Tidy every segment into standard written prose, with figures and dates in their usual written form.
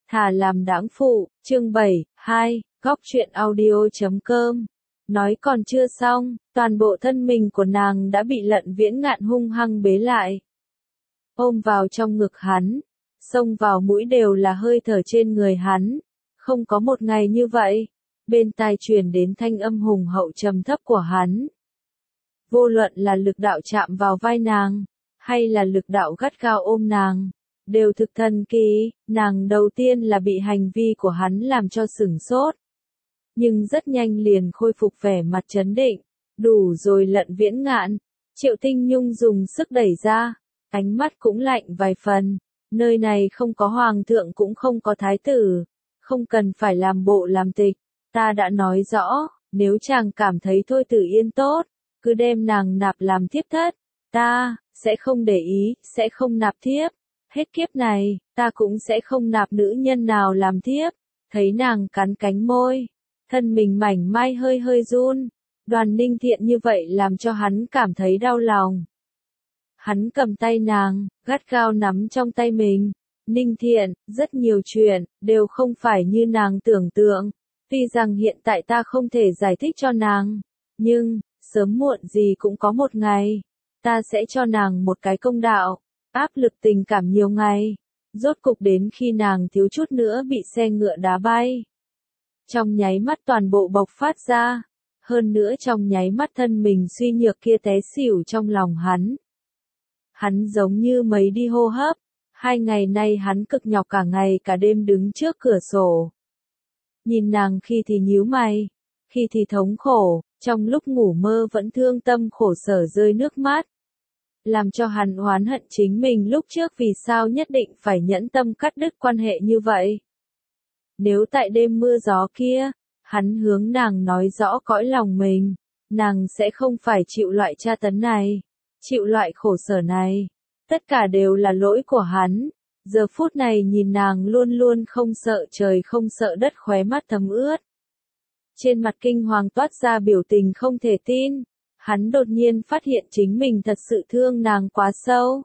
Thà làm đãng phụ, chương 7, 2, góc truyện audio.com. Nói còn chưa xong, toàn bộ thân mình của nàng đã bị Lận Viễn Ngạn hung hăng bế lại. Ôm vào trong ngực hắn, xông vào mũi đều là hơi thở trên người hắn. Không có một ngày như vậy, bên tai truyền đến thanh âm hùng hậu trầm thấp của hắn. Vô luận là lực đạo chạm vào vai nàng, hay là lực đạo gắt gao ôm nàng, đều thực thần kỳ. Nàng đầu tiên là bị hành vi của hắn làm cho sửng sốt, nhưng rất nhanh liền khôi phục vẻ mặt trấn định. Đủ rồi Lận Viễn Ngạn, Triệu Tinh Nhung dùng sức đẩy ra, ánh mắt cũng lạnh vài phần. Nơi này không có hoàng thượng cũng không có thái tử, không cần phải làm bộ làm tịch. Ta đã nói rõ, nếu chàng cảm thấy Thôi Tử Yên tốt, cứ đem nàng nạp làm thiếp thất. Ta sẽ không để ý, sẽ không nạp thiếp. Hết kiếp này, ta cũng sẽ không nạp nữ nhân nào làm thiếp. Thấy nàng cắn cánh môi, thân mình mảnh mai hơi hơi run. Đoàn Ninh Thiện như vậy làm cho hắn cảm thấy đau lòng. Hắn cầm tay nàng, gắt gao nắm trong tay mình. Ninh Thiện, rất nhiều chuyện, đều không phải như nàng tưởng tượng. Tuy rằng hiện tại ta không thể giải thích cho nàng, nhưng, sớm muộn gì cũng có một ngày, ta sẽ cho nàng một cái công đạo. Áp lực tình cảm nhiều ngày, rốt cục đến khi nàng thiếu chút nữa bị xe ngựa đá bay. Trong nháy mắt toàn bộ bộc phát ra, hơn nữa trong nháy mắt thân mình suy nhược kia té xỉu trong lòng hắn. Hắn giống như mấy đi hô hấp, 2 ngày nay hắn cực nhọc cả ngày cả đêm đứng trước cửa sổ. Nhìn nàng khi thì nhíu mày, khi thì thống khổ, trong lúc ngủ mơ vẫn thương tâm khổ sở rơi nước mắt. Làm cho hắn oán hận chính mình lúc trước vì sao nhất định phải nhẫn tâm cắt đứt quan hệ như vậy. Nếu tại đêm mưa gió kia, hắn hướng nàng nói rõ cõi lòng mình, nàng sẽ không phải chịu loại tra tấn này, chịu loại khổ sở này. Tất cả đều là lỗi của hắn. Giờ phút này nhìn nàng luôn luôn không sợ trời không sợ đất, khóe mắt thấm ướt. Trên mặt kinh hoàng toát ra biểu tình không thể tin. Hắn đột nhiên phát hiện chính mình thật sự thương nàng quá sâu.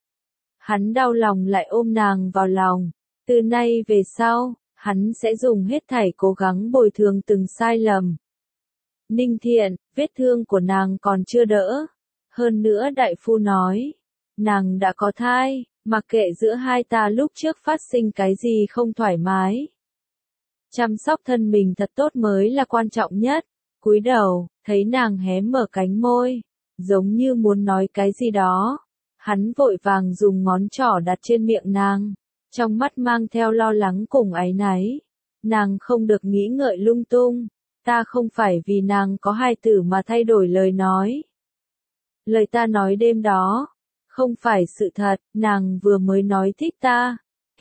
Hắn đau lòng lại ôm nàng vào lòng. Từ nay về sau, hắn sẽ dùng hết thảy cố gắng bồi thường từng sai lầm. Ninh Thiện, vết thương của nàng còn chưa đỡ. Hơn nữa đại phu nói, nàng đã có thai, mặc kệ giữa hai ta lúc trước phát sinh cái gì không thoải mái. Chăm sóc thân mình thật tốt mới là quan trọng nhất. Cúi đầu, thấy nàng hé mở cánh môi, giống như muốn nói cái gì đó. Hắn vội vàng dùng ngón trỏ đặt trên miệng nàng, trong mắt mang theo lo lắng cùng áy náy. Nàng không được nghĩ ngợi lung tung, ta không phải vì nàng có hài tử mà thay đổi lời nói. Lời ta nói đêm đó, không phải sự thật, nàng vừa mới nói thích ta.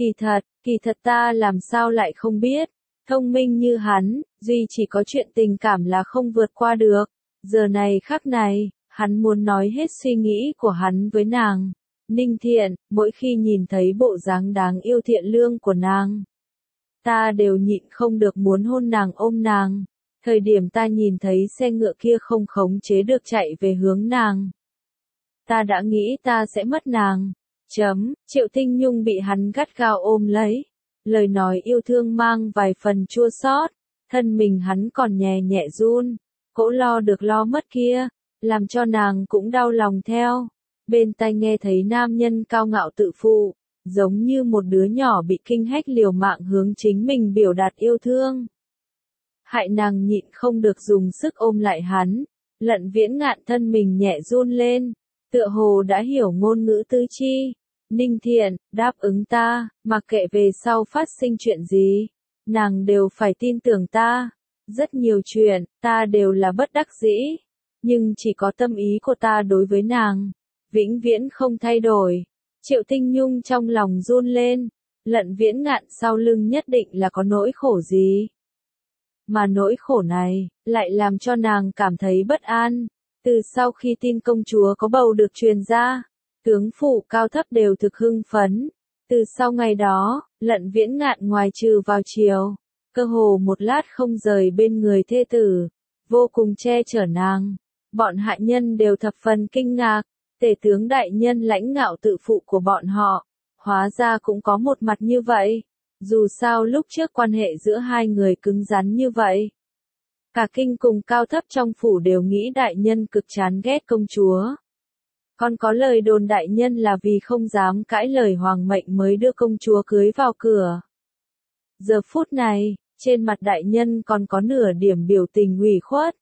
Kỳ thật ta làm sao lại không biết. Thông minh như hắn, duy chỉ có chuyện tình cảm là không vượt qua được. Giờ này khắc này, hắn muốn nói hết suy nghĩ của hắn với nàng. Ninh Thiện, mỗi khi nhìn thấy bộ dáng đáng yêu thiện lương của nàng, ta đều nhịn không được muốn hôn nàng ôm nàng. Thời điểm ta nhìn thấy xe ngựa kia không khống chế được chạy về hướng nàng, ta đã nghĩ ta sẽ mất nàng. Triệu Tinh Nhung bị hắn gắt gao ôm lấy. Lời nói yêu thương mang vài phần chua xót, thân mình hắn còn nhẹ nhẹ run, cỗ lo được lo mất kia, làm cho nàng cũng đau lòng theo. Bên tai nghe thấy nam nhân cao ngạo tự phụ, giống như một đứa nhỏ bị kinh hách liều mạng hướng chính mình biểu đạt yêu thương. Hại nàng nhịn không được dùng sức ôm lại hắn. Lận Viễn Ngạn thân mình nhẹ run lên, tựa hồ đã hiểu ngôn ngữ tứ chi. Ninh Thiện, đáp ứng ta, mặc kệ về sau phát sinh chuyện gì, nàng đều phải tin tưởng ta. Rất nhiều chuyện, ta đều là bất đắc dĩ, nhưng chỉ có tâm ý của ta đối với nàng, vĩnh viễn không thay đổi. Triệu Tinh Nhung trong lòng run lên, Lận Viễn Ngạn sau lưng nhất định là có nỗi khổ gì. Mà nỗi khổ này, lại làm cho nàng cảm thấy bất an. Từ sau khi tin công chúa có bầu được truyền ra, tướng phủ cao thấp đều thực hưng phấn. Từ sau ngày đó, Lận Viễn Ngạn ngoài trừ vào chiều, cơ hồ một lát không rời bên người thê tử, vô cùng che chở nàng. Bọn hạ nhân đều thập phần kinh ngạc, tể tướng đại nhân lãnh ngạo tự phụ của bọn họ, hóa ra cũng có một mặt như vậy. Dù sao lúc trước quan hệ giữa hai người cứng rắn như vậy. Cả kinh cùng cao thấp trong phủ đều nghĩ đại nhân cực chán ghét công chúa. Còn có lời đồn đại nhân là vì không dám cãi lời hoàng mệnh mới đưa công chúa cưới vào cửa. Giờ phút này, trên mặt đại nhân còn có nửa điểm biểu tình ủy khuất.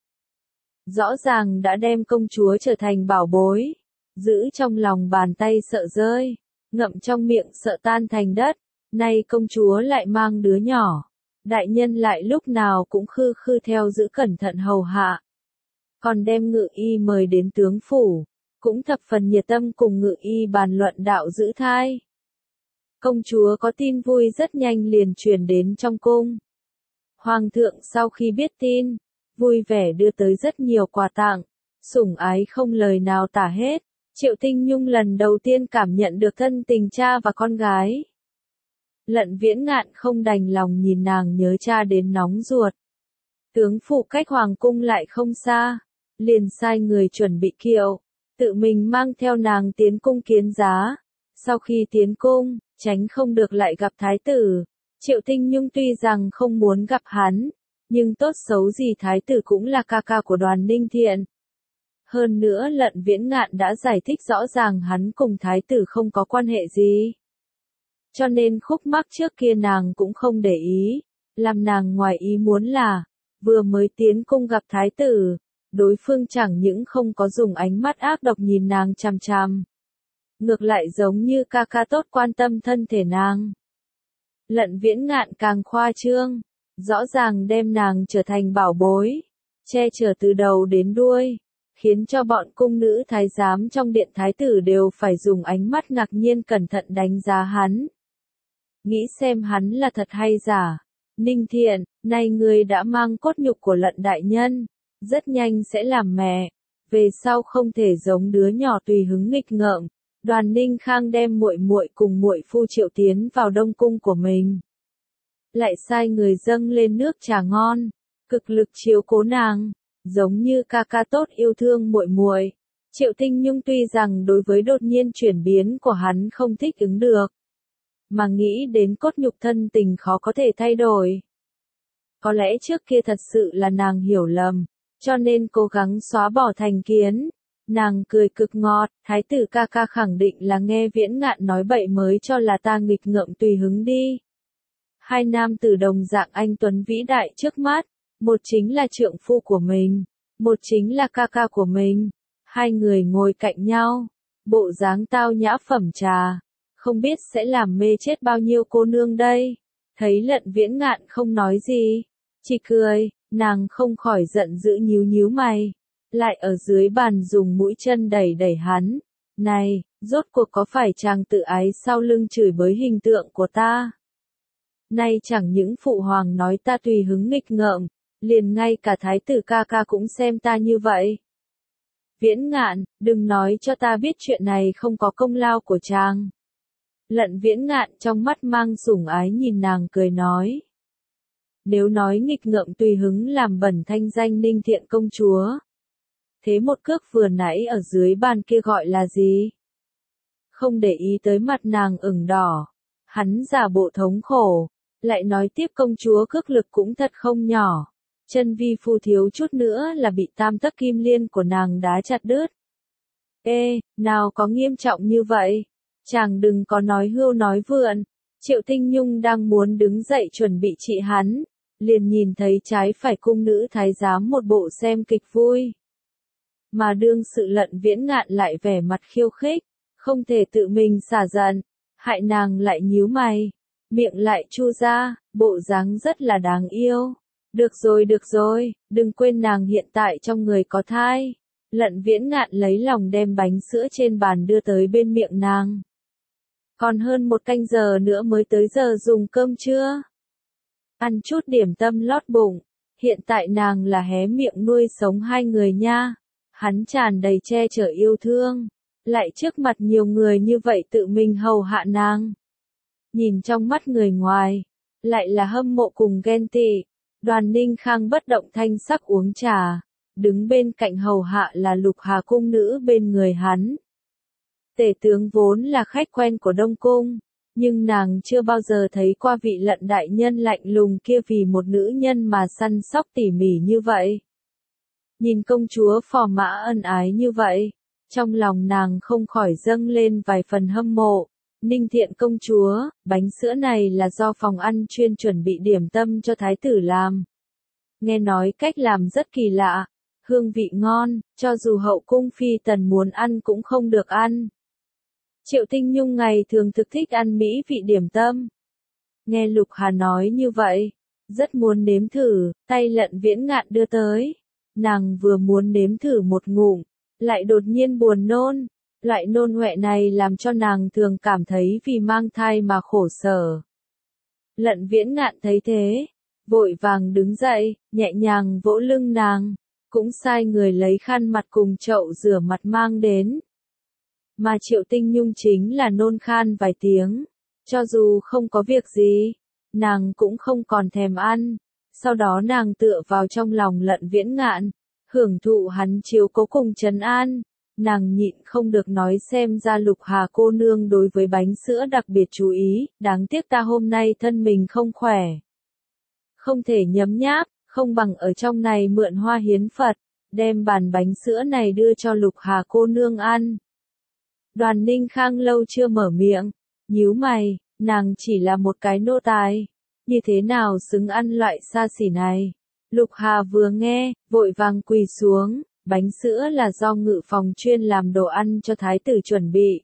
Rõ ràng đã đem công chúa trở thành bảo bối, giữ trong lòng bàn tay sợ rơi, ngậm trong miệng sợ tan thành đất, nay công chúa lại mang đứa nhỏ. Đại nhân lại lúc nào cũng khư khư theo giữ cẩn thận hầu hạ. Còn đem Ngự Y mời đến tướng phủ, cũng thập phần nhiệt tâm cùng Ngự Y bàn luận đạo giữ thai. Công chúa có tin vui rất nhanh liền truyền đến trong cung. Hoàng thượng sau khi biết tin, vui vẻ đưa tới rất nhiều quà tặng, sủng ái không lời nào tả hết. Triệu Tinh Nhung lần đầu tiên cảm nhận được thân tình cha và con gái. Lận Viễn Ngạn không đành lòng nhìn nàng nhớ cha đến nóng ruột. Tướng phủ cách hoàng cung lại không xa, liền sai người chuẩn bị kiệu, tự mình mang theo nàng tiến cung kiến giá. Sau khi tiến cung, tránh không được lại gặp thái tử. Triệu Tinh Nhung tuy rằng không muốn gặp hắn, nhưng tốt xấu gì thái tử cũng là ca ca của Đoàn Ninh Thiện. Hơn nữa Lận Viễn Ngạn đã giải thích rõ ràng hắn cùng thái tử không có quan hệ gì. Cho nên khúc mắc trước kia nàng cũng không để ý, làm nàng ngoài ý muốn là, vừa mới tiến cung gặp thái tử, đối phương chẳng những không có dùng ánh mắt ác độc nhìn nàng chằm chằm. Ngược lại giống như ca ca tốt quan tâm thân thể nàng. Lận Viễn Ngạn càng khoa trương, rõ ràng đem nàng trở thành bảo bối, che chở từ đầu đến đuôi, khiến cho bọn cung nữ thái giám trong điện thái tử đều phải dùng ánh mắt ngạc nhiên cẩn thận đánh giá hắn. Nghĩ xem hắn là thật hay giả. Ninh Thiện, nay ngươi đã mang cốt nhục của Lận đại nhân, rất nhanh sẽ làm mẹ, về sau không thể giống đứa nhỏ tùy hứng nghịch ngợm. Đoàn Ninh Khang đem muội muội cùng muội phu Triệu tiến vào đông cung của mình, lại sai người dâng lên nước trà ngon, cực lực chiếu cố nàng, giống như ca ca tốt yêu thương muội muội. Triệu Tinh Nhung tuy rằng đối với đột nhiên chuyển biến của hắn không thích ứng được, mà nghĩ đến cốt nhục thân tình khó có thể thay đổi. Có lẽ trước kia thật sự là nàng hiểu lầm, cho nên cố gắng xóa bỏ thành kiến. Nàng cười cực ngọt, thái tử ca ca khẳng định là nghe Viễn Ngạn nói bậy mới cho là ta nghịch ngợm tùy hứng đi. Hai nam tử đồng dạng anh tuấn vĩ đại trước mắt, một chính là trượng phu của mình, một chính là ca ca của mình. Hai người ngồi cạnh nhau, bộ dáng tao nhã phẩm trà, không biết sẽ làm mê chết bao nhiêu cô nương đây. Thấy Lận Viễn Ngạn không nói gì, chỉ cười, nàng không khỏi giận dữ nhíu nhíu mày, lại ở dưới bàn dùng mũi chân đẩy đẩy hắn. Này, rốt cuộc có phải chàng tự ái sau lưng chửi bới hình tượng của ta? Nay chẳng những phụ hoàng nói ta tùy hứng nghịch ngợm, liền ngay cả thái tử ca ca cũng xem ta như vậy. Viễn Ngạn, đừng nói cho ta biết chuyện này không có công lao của chàng. Lận Viễn Ngạn trong mắt mang sủng ái nhìn nàng cười nói. Nếu nói nghịch ngợm tùy hứng làm bẩn thanh danh Ninh Thiện công chúa, thế một cước vừa nãy ở dưới bàn kia gọi là gì? Không để ý tới mặt nàng ửng đỏ, hắn giả bộ thống khổ, lại nói tiếp công chúa cước lực cũng thật không nhỏ. Chân vi phu thiếu chút nữa là bị tam tấc kim liên của nàng đá chặt đứt. Ê, nào có nghiêm trọng như vậy? Chàng đừng có nói hưu nói vượn. Triệu Tinh Nhung đang muốn đứng dậy chuẩn bị trị hắn, liền nhìn thấy trái phải cung nữ thái giám một bộ xem kịch vui. Mà đương sự Lận Viễn Ngạn lại vẻ mặt khiêu khích, không thể tự mình xả giận, hại nàng lại nhíu mày, miệng lại chu ra, bộ dáng rất là đáng yêu. Được rồi, đừng quên nàng hiện tại trong người có thai. Lận Viễn Ngạn lấy lòng đem bánh sữa trên bàn đưa tới bên miệng nàng. Còn hơn một canh giờ nữa mới tới giờ dùng cơm trưa. Ăn chút điểm tâm lót bụng, hiện tại nàng là hé miệng nuôi sống hai người nha. Hắn tràn đầy che chở yêu thương, lại trước mặt nhiều người như vậy tự mình hầu hạ nàng. Nhìn trong mắt người ngoài, lại là hâm mộ cùng ghen tị. Đoàn Ninh Khang bất động thanh sắc uống trà, đứng bên cạnh hầu hạ là Lục Hà cung nữ bên người hắn. Tể tướng vốn là khách quen của Đông Cung, Nhưng nàng chưa bao giờ thấy qua vị Lận đại nhân lạnh lùng kia vì một nữ nhân mà săn sóc tỉ mỉ như vậy. Nhìn công chúa phò mã ân ái như vậy, trong lòng nàng không khỏi dâng lên vài phần hâm mộ. Ninh Thiện công chúa, bánh sữa này là do phòng ăn chuyên chuẩn bị điểm tâm cho thái tử làm. Nghe nói cách làm rất kỳ lạ, hương vị ngon, cho dù hậu cung phi tần muốn ăn cũng không được ăn. Triệu Tinh Nhung ngày thường thực thích ăn mỹ vị điểm tâm. Nghe Lục Hà nói như vậy, rất muốn nếm thử, tay Lận Viễn Ngạn đưa tới. Nàng vừa muốn nếm thử một ngụm, lại đột nhiên buồn nôn. Loại nôn ọe này làm cho nàng thường cảm thấy vì mang thai mà khổ sở. Lận Viễn Ngạn thấy thế, vội vàng đứng dậy, nhẹ nhàng vỗ lưng nàng, cũng sai người lấy khăn mặt cùng chậu rửa mặt mang đến. Mà Triệu Tinh Nhung chính là nôn khan vài tiếng, cho dù không có việc gì, nàng cũng không còn thèm ăn. Sau đó nàng tựa vào trong lòng Lận Viễn Ngạn, hưởng thụ hắn chiếu cố cùng trấn an. Nàng nhịn không được nói xem ra Lục Hà cô nương đối với bánh sữa đặc biệt chú ý, đáng tiếc ta hôm nay thân mình không khỏe. Không thể nhấm nháp, không bằng ở trong này mượn hoa hiến Phật, đem bàn bánh sữa này đưa cho Lục Hà cô nương ăn. Đoàn Ninh Khang lâu chưa mở miệng, nhíu mày, nàng chỉ là một cái nô tài, như thế nào xứng ăn loại xa xỉ này. Lục Hà vừa nghe, vội vàng quỳ xuống, bánh sữa là do ngự phòng chuyên làm đồ ăn cho thái tử chuẩn bị.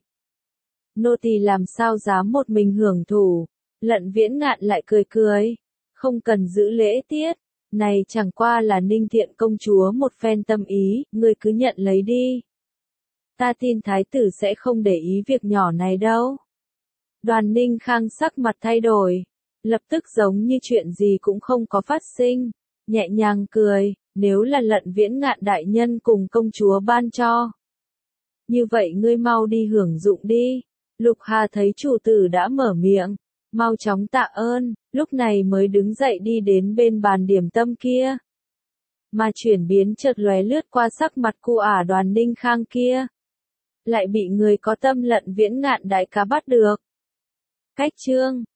Nô tỳ làm sao dám một mình hưởng thụ. Lận Viễn Ngạn lại cười cười, không cần giữ lễ tiết, này chẳng qua là Ninh Thiện công chúa một phen tâm ý, ngươi cứ nhận lấy đi. Ta tin thái tử sẽ không để ý việc nhỏ này đâu. Đoàn Ninh Khang sắc mặt thay đổi, lập tức giống như chuyện gì cũng không có phát sinh, nhẹ nhàng cười, nếu là Lận Viễn Ngạn đại nhân cùng công chúa ban cho. Như vậy ngươi mau đi hưởng dụng đi. Lục Hà thấy chủ tử đã mở miệng, mau chóng tạ ơn, lúc này mới đứng dậy đi đến bên bàn điểm tâm kia. Mà chuyển biến chợt lóe lướt qua sắc mặt cu ả Đoàn Ninh Khang kia. Lại bị người có tâm Lận Viễn Ngạn đại ca bắt được. Cách chương